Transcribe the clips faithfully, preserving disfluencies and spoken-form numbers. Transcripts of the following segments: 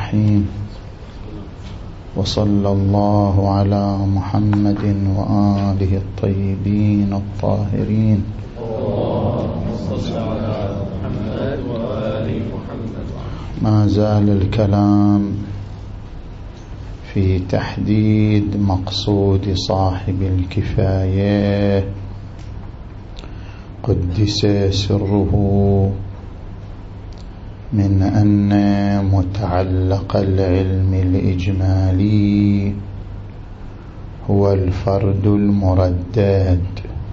الرحيم. وصلى الله على محمد وآله الطيبين الطاهرين. ما زال الكلام في تحديد مقصود صاحب الكفاية قدس سره، من أن متعلق العلم الإجمالي هو الفرد المردد،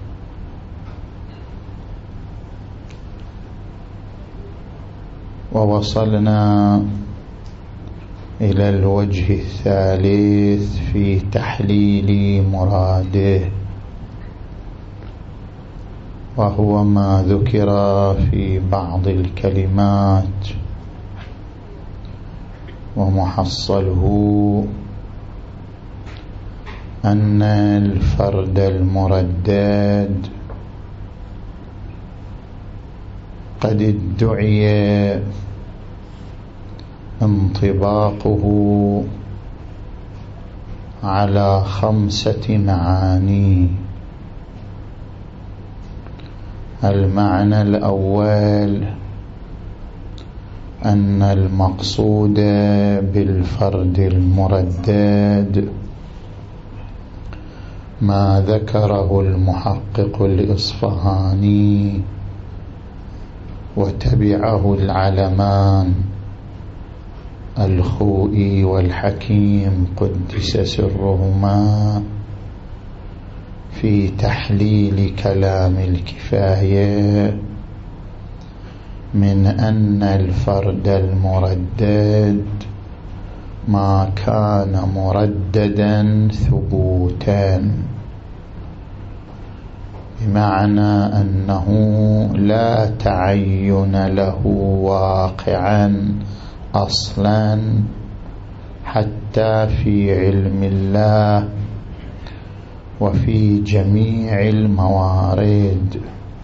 ووصلنا إلى الوجه الثالث في تحليل مراده، وهو ما ذكر في بعض الكلمات، ومحصله أن الفرد المردد قد ادعي انطباقه على خمسة معاني. المعنى الأول أن المقصود بالفرد المردد ما ذكره المحقق الإصفهاني وتبعه العلمان الخوئي والحكيم قدس سرهما في تحليل كلام الكفاية، من أن الفرد المردد ما كان مرددا ثبوتا، بمعنى أنه لا تعين له واقعا أصلا حتى في علم الله وفي جميع الموارد.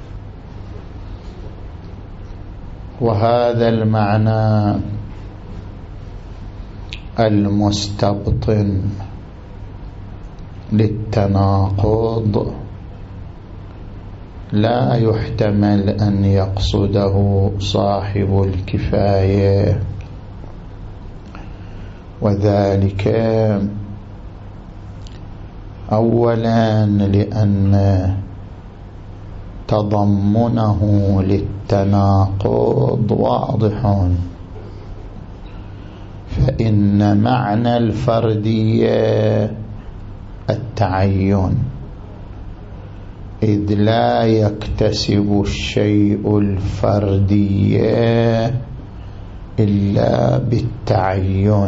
وهذا المعنى المستبطن للتناقض لا يحتمل أن يقصده صاحب الكفاية، وذلك أولا لأن تضمنه للتناقض واضح، فإن معنى الفردية التعين، إذ لا يكتسب الشيء الفردية إلا بالتعين،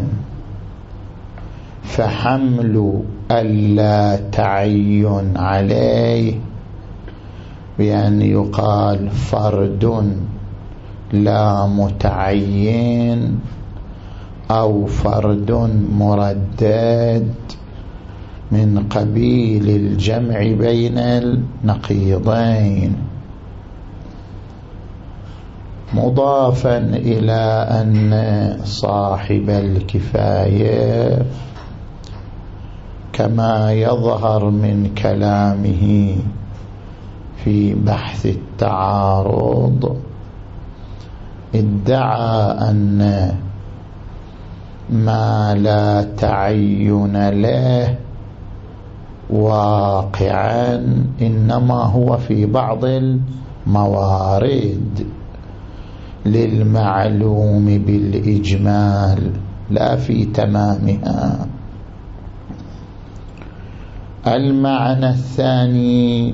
فحمل اللا تعين عليه بأن يقال فرد لا متعين أو فرد مردد من قبيل الجمع بين النقيضين، مضافا إلى أن صاحب الكفاية كما يظهر من كلامه في بحث التعارض ادعى أن ما لا تعين له واقعا إنما هو في بعض الموارد للمعلوم بالإجمال لا في تمامها. المعنى الثاني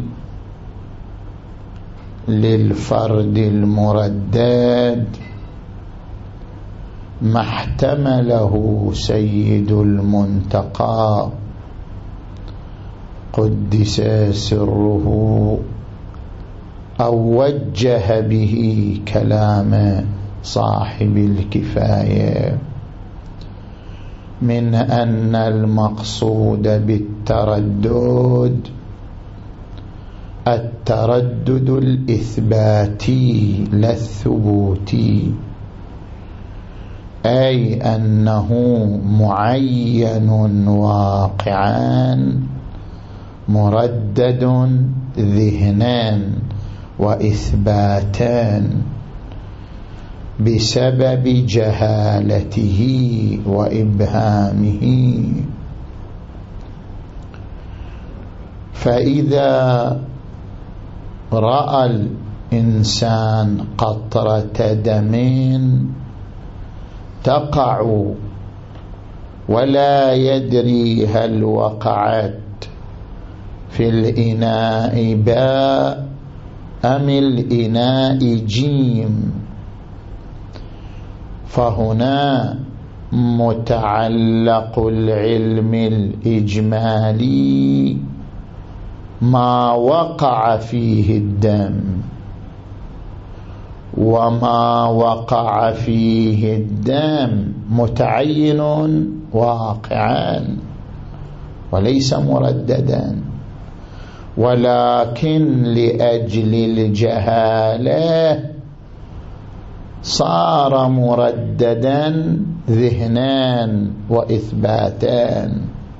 للفرد المردد ما احتمله سيد المنتقى قدس سره أو وجه به كلام صاحب الكفاية، من أن المقصود بالتردد التردد الإثباتي لا الثبوتي، أي أنه معين واقعا مردد ذهنا وإثباتا بسبب جهالته وإبهامه. فإذا رأى الإنسان قطرة دم تقع ولا يدري هل وقعت في الإناء باء أم الإناء جيم، فهنا متعلق العلم الإجمالي ما وقع فيه الدم، وما وقع فيه الدم متعين واقعا وليس مرددا، ولكن لأجل الجهالة صار مرددا ذهنا وإثباتا.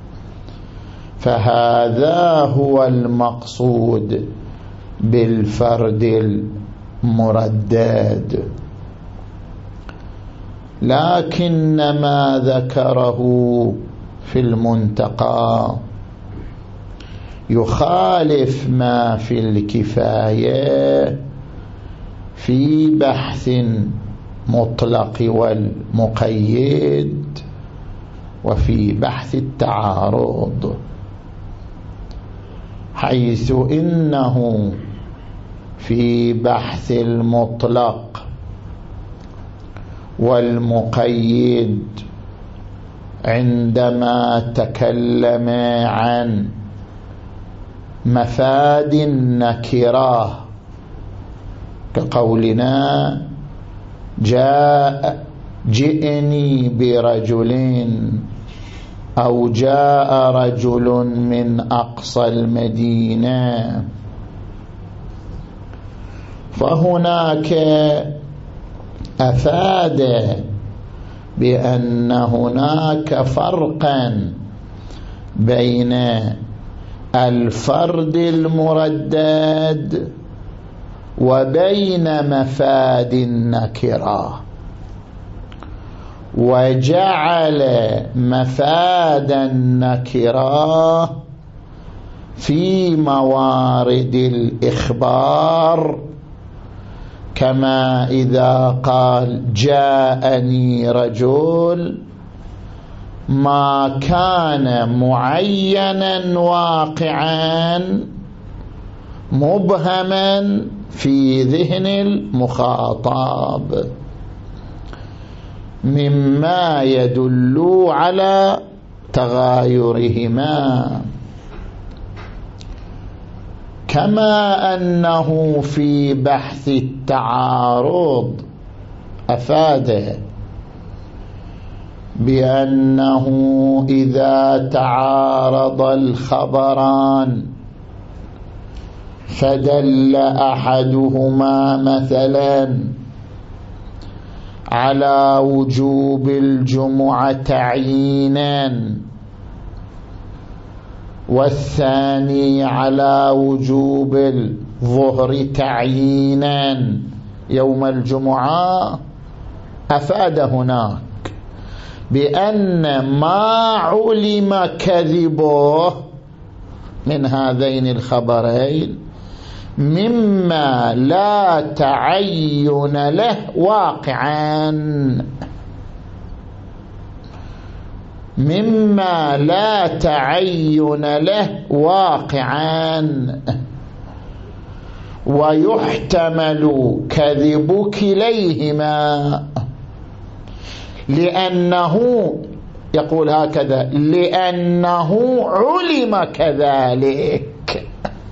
فهذا هو المقصود بالفرد المردد. لكن ما ذكره في المنتقى يخالف ما في الكفاية في بحث مطلق والمقيد وفي بحث التعارض، حيث إنه في بحث المطلق والمقيد عندما تكلم عن مفاد النكرة كقولنا جاء جئني برجل أو جاء رجل من أقصى المدينة، فهناك أفاد بأن هناك فرقا بين الفرد المردد وبين مفاد النكرة، وجعل مفاد النكرة في موارد الإخبار، كما إذا قال جاءني رجل ما كان معينا واقعا مبهما في ذهن المخاطب، مما يدل على تغايرهما. كما أنه في بحث التعارض أفاد بأنه إذا تعارض الخبران فدل أحدهما مثلا على وجوب الجمعة تعيينا والثاني على وجوب الظهر تعيينا يوم الجمعة، أفاد هناك بأن ما علم كذبه من هذين الخبرين مما لا تعين له واقعا، مما لا تعين له واقعا، ويحتمل كذب كليهما، لأنه يقول هكذا لأنه علم كذلك،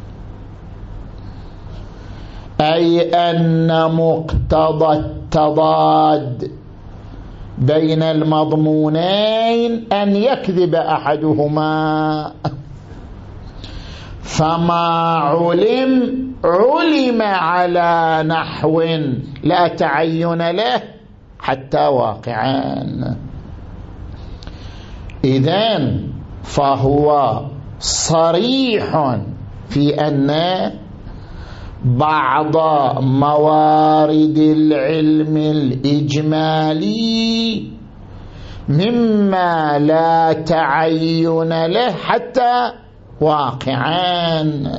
أي أن مقتضى التضاد بين المضمونين أن يكذب أحدهما، فما علم علم على نحو لا تعين له حتى واقعان. إذن فهو صريح في أن بعض موارد العلم الإجمالي مما لا تعين له حتى واقعان،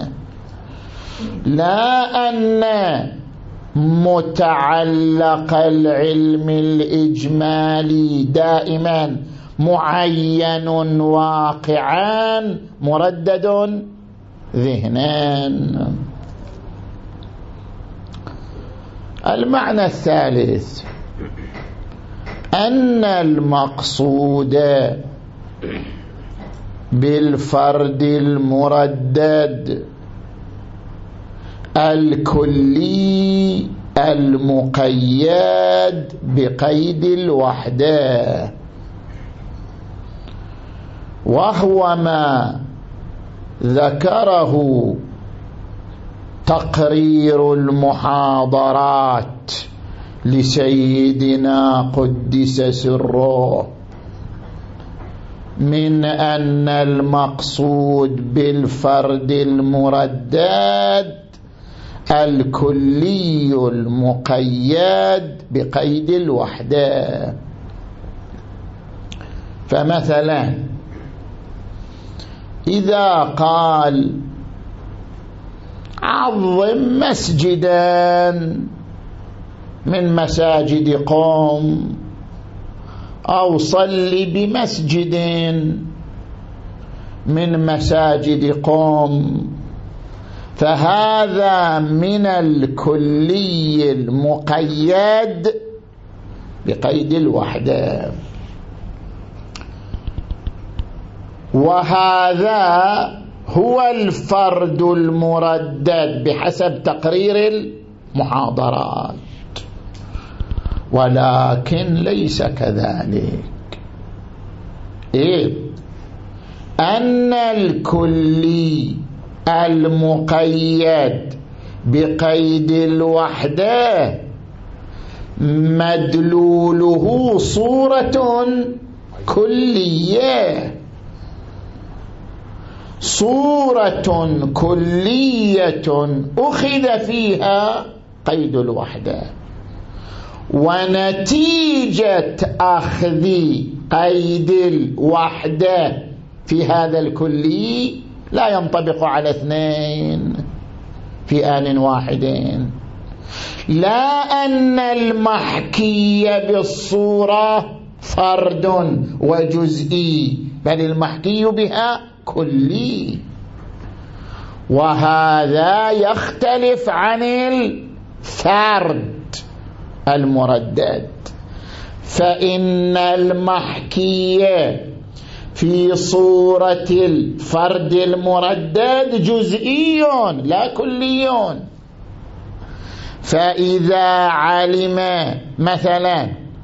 لا أن متعلق العلم الإجمالي دائما معين واقعان مردد ذهنان. المعنى الثالث أن المقصود بالفرد المردد الكلي المقيد بقيد الوحدة، وهو ما ذكره تقرير المحاضرات لسيدنا قدس سره من أن المقصود بالفرد المردد الكلي المقيد بقيد الوحدة. فمثلا إذا قال عظم مسجدا من مساجد قوم أو صل بمسجد من مساجد قوم، فهذا من الكلي المقيد بقيد الوحدة، وهذا هو الفرد المردد بحسب تقرير المحاضرات. ولكن ليس كذلك، إيه؟ أن الكلي المقيد بقيد الوحدة مدلوله صورة كلية، صورة كلية أخذ فيها قيد الوحدة، ونتيجة أخذ قيد الوحدة في هذا الكلي لا ينطبق على اثنين في آن واحدين، لا أن المحكي بالصورة فرد وجزئي، بل المحكي بها كلي، وهذا يختلف عن الفرد المردد. فإن المحكي في صورة الفرد المردد جزئي لا كلي، فإذا علم مثلا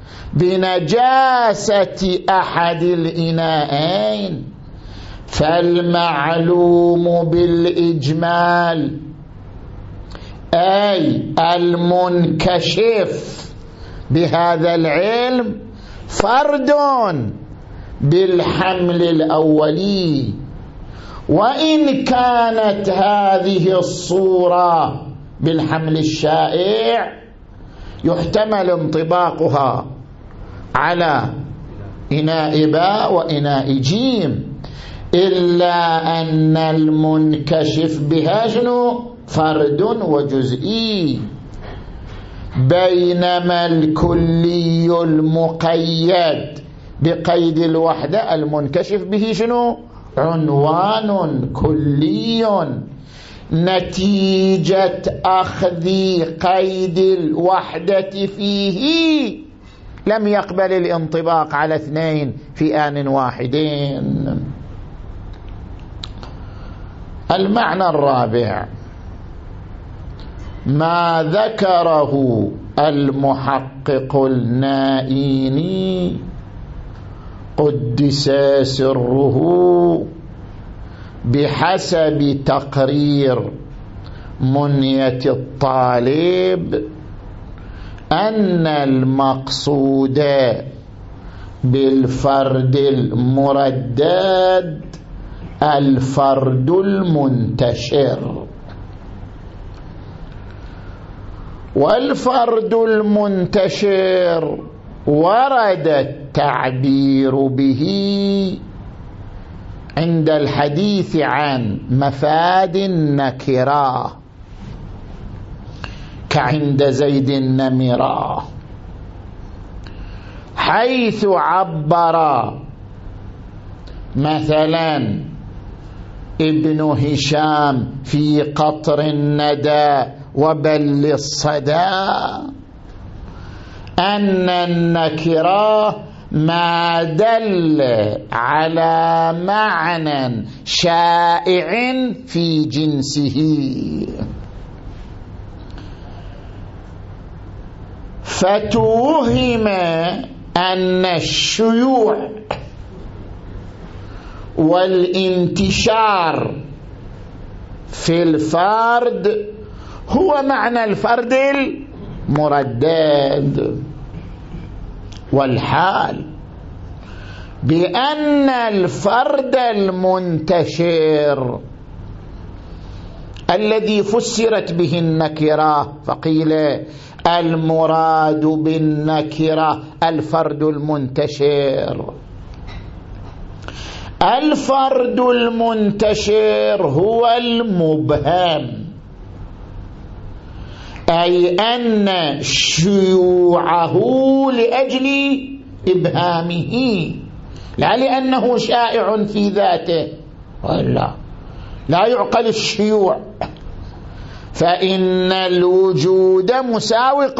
بنجاسة أحد الإناءين فالمعلوم بالإجمال أي المنكشف بهذا العلم فرد بالحمل الأولي، وإن كانت هذه الصورة بالحمل الشائع يحتمل انطباقها على إناء باء وإناء جيم، إلا أن المنكشف بها شنو؟ فرد وجزئي، بينما الكلي المقيد بقيد الوحدة المنكشف به شنو؟ عنوان كلي، نتيجة أخذ قيد الوحدة فيه لم يقبل الانطباق على اثنين في آن واحدين. المعنى الرابع ما ذكره المحقق النائيني قدس سره بحسب تقرير منية الطالب أن المقصود بالفرد المردد الفرد المنتشر، والفرد المنتشر ورد التعبير به عند الحديث عن مفاد النكرة كعند زيد النمرة، حيث عبر مثلا ابن هشام في قطر الندى وبل الصدى أن النكرة ما دل على معنى شائع في جنسه، فتوهم أن الشيوع والانتشار في الفرد هو معنى الفرد المردد، والحال بأن الفرد المنتشر الذي فسرت به النكرة فقيل المراد بالنكرة الفرد المنتشر، الفرد المنتشر هو المبهم، أي أن شيوعه لأجل إبهامه لا لأنه شائع في ذاته، ولا لا يعقل الشيوع، فإن الوجود مساوق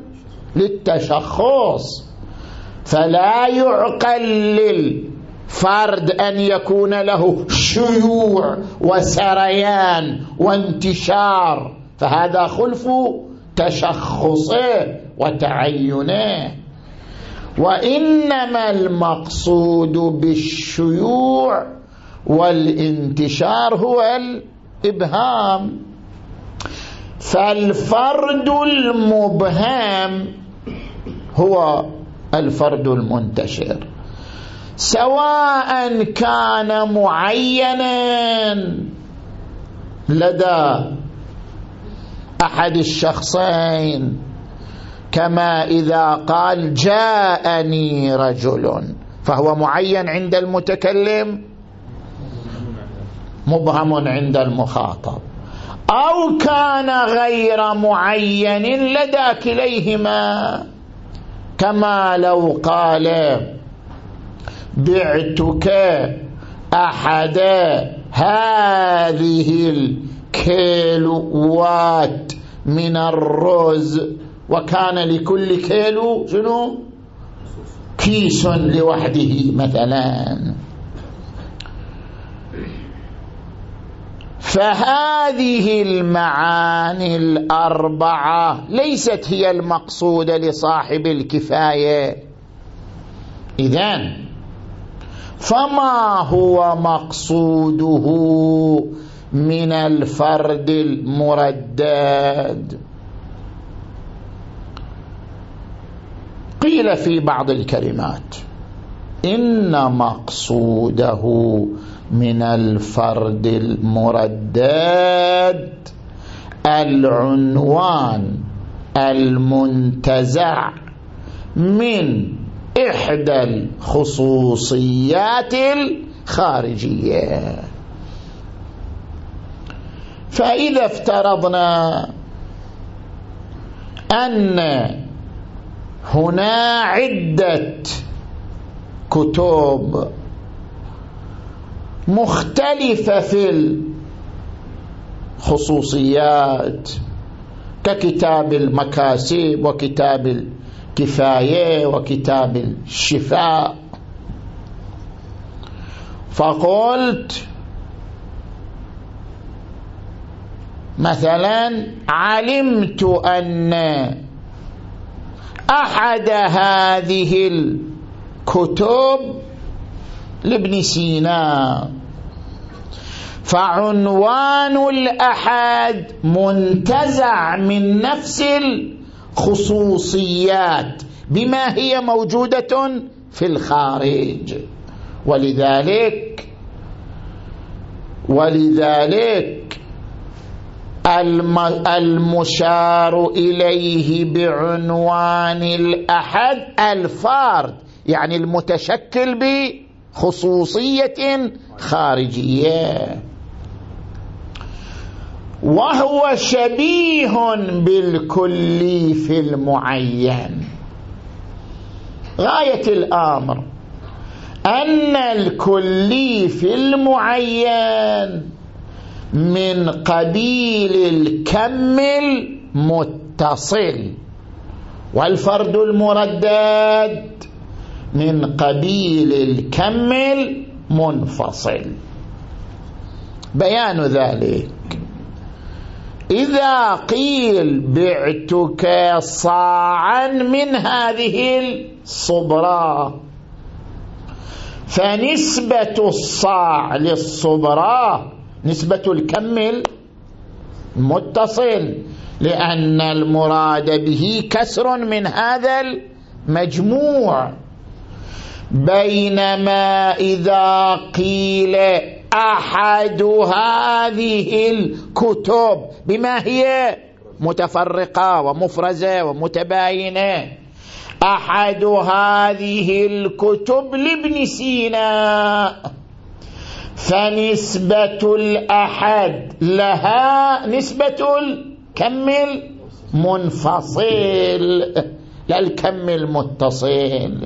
للتشخص، فلا يعقل للفرد أن يكون له شيوع وسريان وانتشار، فهذا خلف تشخصه وتعينه، وإنما المقصود بالشيوع والانتشار هو الإبهام، فالفرد المبهم هو الفرد المنتشر، سواء كان معينا لدى أحد الشخصين، كما إذا قال جاءني رجل فهو معين عند المتكلم مبهم عند المخاطب، أو كان غير معين لدى كليهما، كما لو قال بعتك أحد هذه الكيلوات من الرز، وكان لكل كيلو شنو كيس لوحده مثلا، فهذه المعاني الأربعة ليست هي المقصودة لصاحب الكفاية. إذن فما هو مقصوده من الفرد المردد؟ قيل في بعض الكلمات إن مقصوده من الفرد المردد العنوان المنتزع من إحدى الخصوصيات الخارجية. فإذا افترضنا أن هنا عدة كتب مختلفة في الخصوصيات ككتاب المكاسب وكتاب الكفاية وكتاب الشفاء، فقلت مثلا علمت أن أحد هذه الكتب لابن سينا، فعنوان الأحد منتزع من نفس خصوصيات بما هي موجودة في الخارج. ولذلك ولذلك المشار إليه بعنوان الأحد الفرد، يعني المتشكل بخصوصية خارجية، وهو شبيه بالكلي في المعين. غاية الأمر أن الكلي في المعين من قبيل الكم المتصل، والفرد المردد من قبيل الكم المنفصل. بيان ذلك: إذا قيل بعتك صاعا من هذه الصبرة، فنسبة الصاع للصبرة نسبة الكم المتصل، لأن المراد به كسر من هذا المجموع. بينما إذا قيل أحد هذه الكتب بما هي متفرقة ومفرزة ومتباينة، أحد هذه الكتب لابن سينا، فنسبة الأحد لها نسبة الكم المنفصل لا الكم المتصل.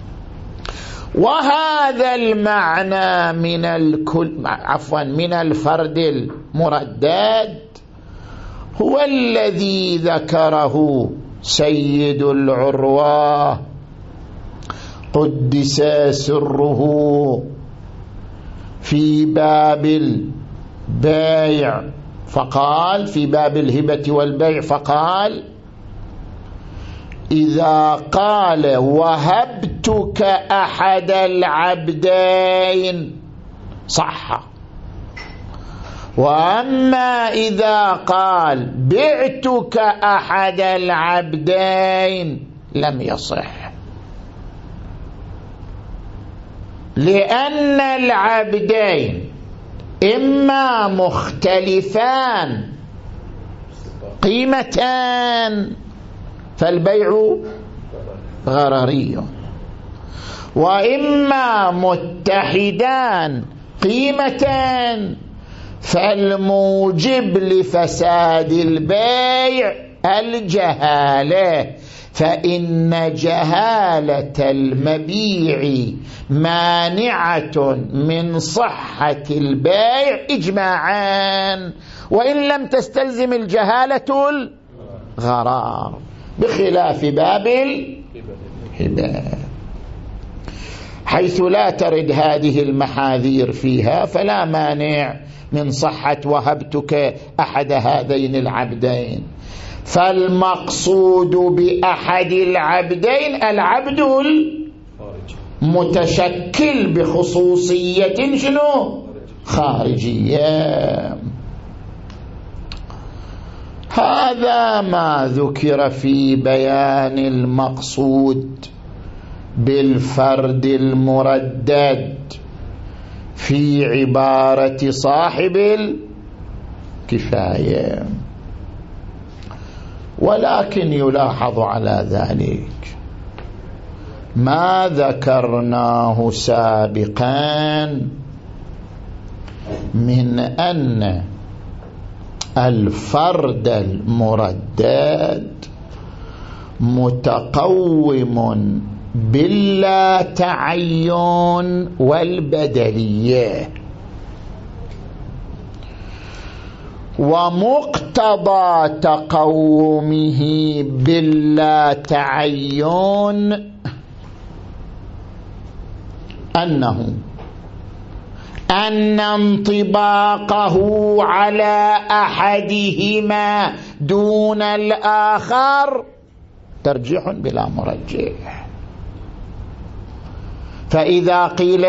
وهذا المعنى من الكل عفوا من الفرد المردد هو الذي ذكره سيد العروة قدس سره في باب البيع، فقال في باب الهبة والبيع، فقال: إذا قال وهبتك أحد العبدين صح، وأما إذا قال بعتك أحد العبدين لم يصح، لأن العبدين إما مختلفان قيمتان فالبيع غرري، وإما متحدان قيمتان فالموجب لفساد البيع الجهالة، فإن جهالة المبيع مانعة من صحة البيع إجماعا، وإن لم تستلزم الجهالة الغرار، بخلاف باب الهبة حيث لا ترد هذه المحاذير فيها، فلا مانع من صحة وهبتك أحد هذين العبدين. فالمقصود بأحد العبدين العبد المتشكل بخصوصية شنو؟ خارجية. هذا ما ذكر في بيان المقصود بالفرد المردد في عبارة صاحب الكفاية. ولكن يلاحظ على ذلك ما ذكرناه سابقا من أن الفرد المردد متقوم باللا تعين والبدلية، ومقتضى تقومه باللا تعين أنه أن انطباقه على أحدهما دون الآخر ترجيح بلا مرجح. فإذا قيل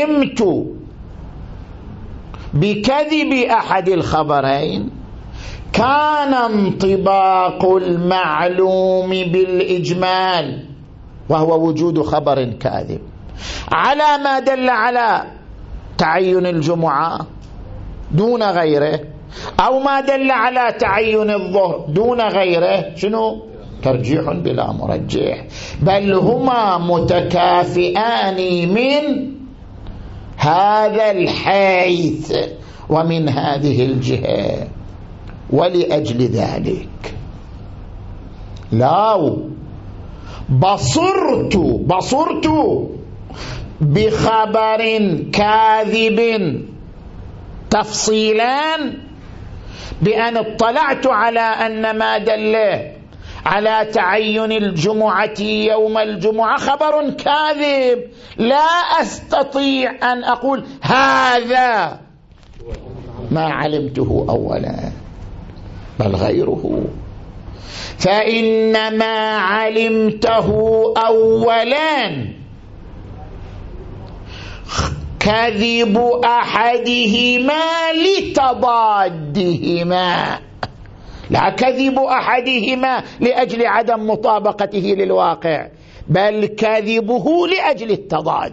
علمت بكذب أحد الخبرين كان انطباق المعلوم بالإجمال وهو وجود خبر كاذب على ما دل على تعين الجمعة دون غيره، أو ما دل على تعين الظهر دون غيره، شنو؟ ترجيح بلا مرجح، بل هما متكافئان من هذا الحيث ومن هذه الجهة. ولأجل ذلك لو بصرت بصرت بخبر كاذب تفصيلا بأن اطلعت على أن ما دل على تعين الجمعة يوم الجمعة خبر كاذب، لا أستطيع أن أقول هذا ما علمته أولا بل غيره، فإنما علمته أولا كذب أحدهما لتضادهما، لا كذب أحدهما لأجل عدم مطابقته للواقع، بل كذبه لأجل التضاد.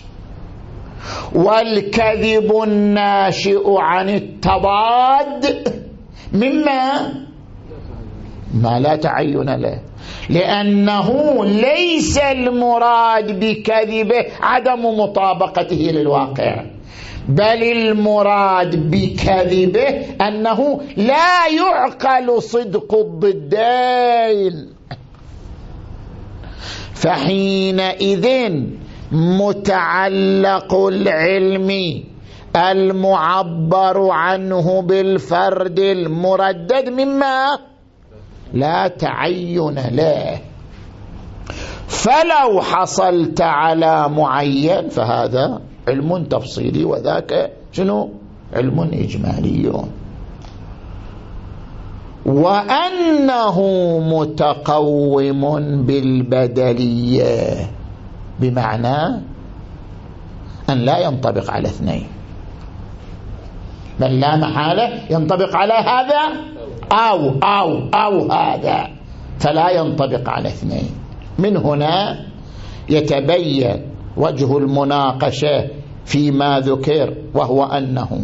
والكذب الناشئ عن التضاد مما ما لا تعين له، لأنه ليس المراد بكذبه عدم مطابقته للواقع، بل المراد بكذبه أنه لا يعقل صدق الضدين، فحينئذ متعلق العلم المعبر عنه بالفرد المردد مما لا تعين له. فلو حصلت على معين فهذا علم تفصيلي وذاك شنو؟ علم إجمالي. وأنه متقوم بالبدلية بمعنى أن لا ينطبق على اثنين، بل لا محالة ينطبق على هذا أو أو أو هذا، فلا ينطبق على اثنين. من هنا يتبين وجه المناقشة فيما ذكر، وهو أنه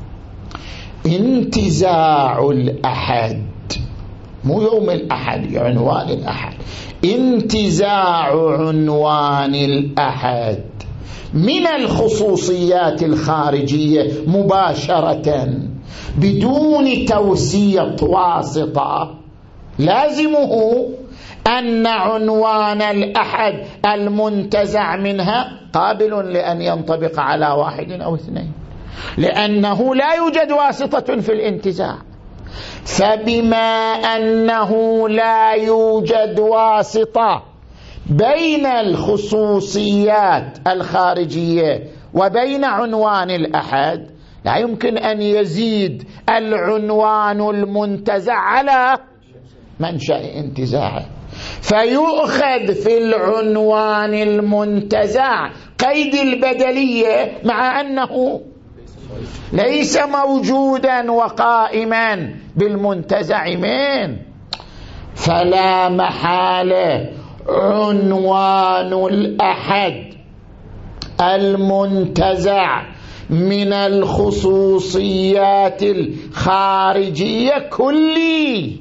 انتزاع الأحد، مو يوم الأحد، عنوان الأحد، انتزاع عنوان الأحد من الخصوصيات الخارجية مباشرة بدون توسيط واسطة، لازمه أن عنوان الأحد المنتزع منها قابل لأن ينطبق على واحد أو اثنين، لأنه لا يوجد واسطة في الانتزاع. فبما أنه لا يوجد واسطة بين الخصوصيات الخارجية وبين عنوان الأحد، لا يمكن أن يزيد العنوان المنتزع على منشأ انتزاعه، فيؤخذ في العنوان المنتزع قيد البدلية مع أنه ليس موجودا وقائما بالمنتزع منه. فلا محالة عنوان الأحد المنتزع من الخصوصيات الخارجية كلي،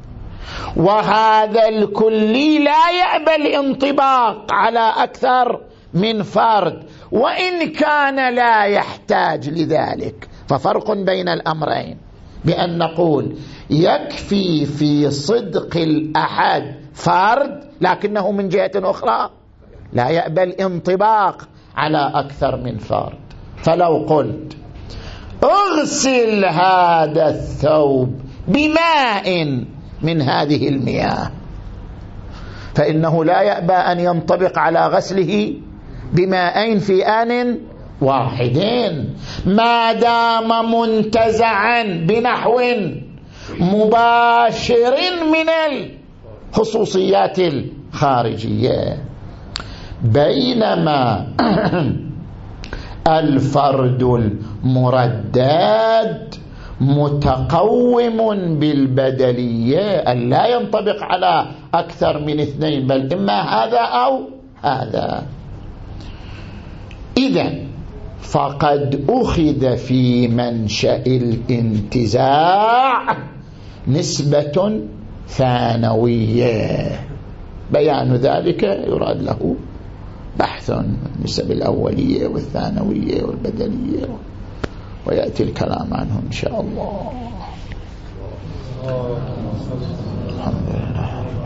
وهذا الكلي لا يأبى الانطباق على أكثر من فرد وإن كان لا يحتاج لذلك. ففرق بين الأمرين بأن نقول يكفي في صدق الأحد فرد، لكنه من جهة أخرى لا يأبى الانطباق على أكثر من فرد. فلو قلت اغسل هذا الثوب بماء من هذه المياه، فإنه لا يأبى أن ينطبق على غسله بماءين في آن واحدين ما دام منتزعا بنحو مباشر من الخصوصيات الخارجية. بينما الفرد المردد متقوم بالبدلية أن لا ينطبق على أكثر من اثنين، بل إما هذا أو هذا. إذن فقد أخذ في منشأ الانتزاع نسبة ثانوية، بيان ذلك يراد له بحث النسب الأولية والثانوية والبدلية، ويأتي الكلام عنه إن شاء الله. الحمد لله.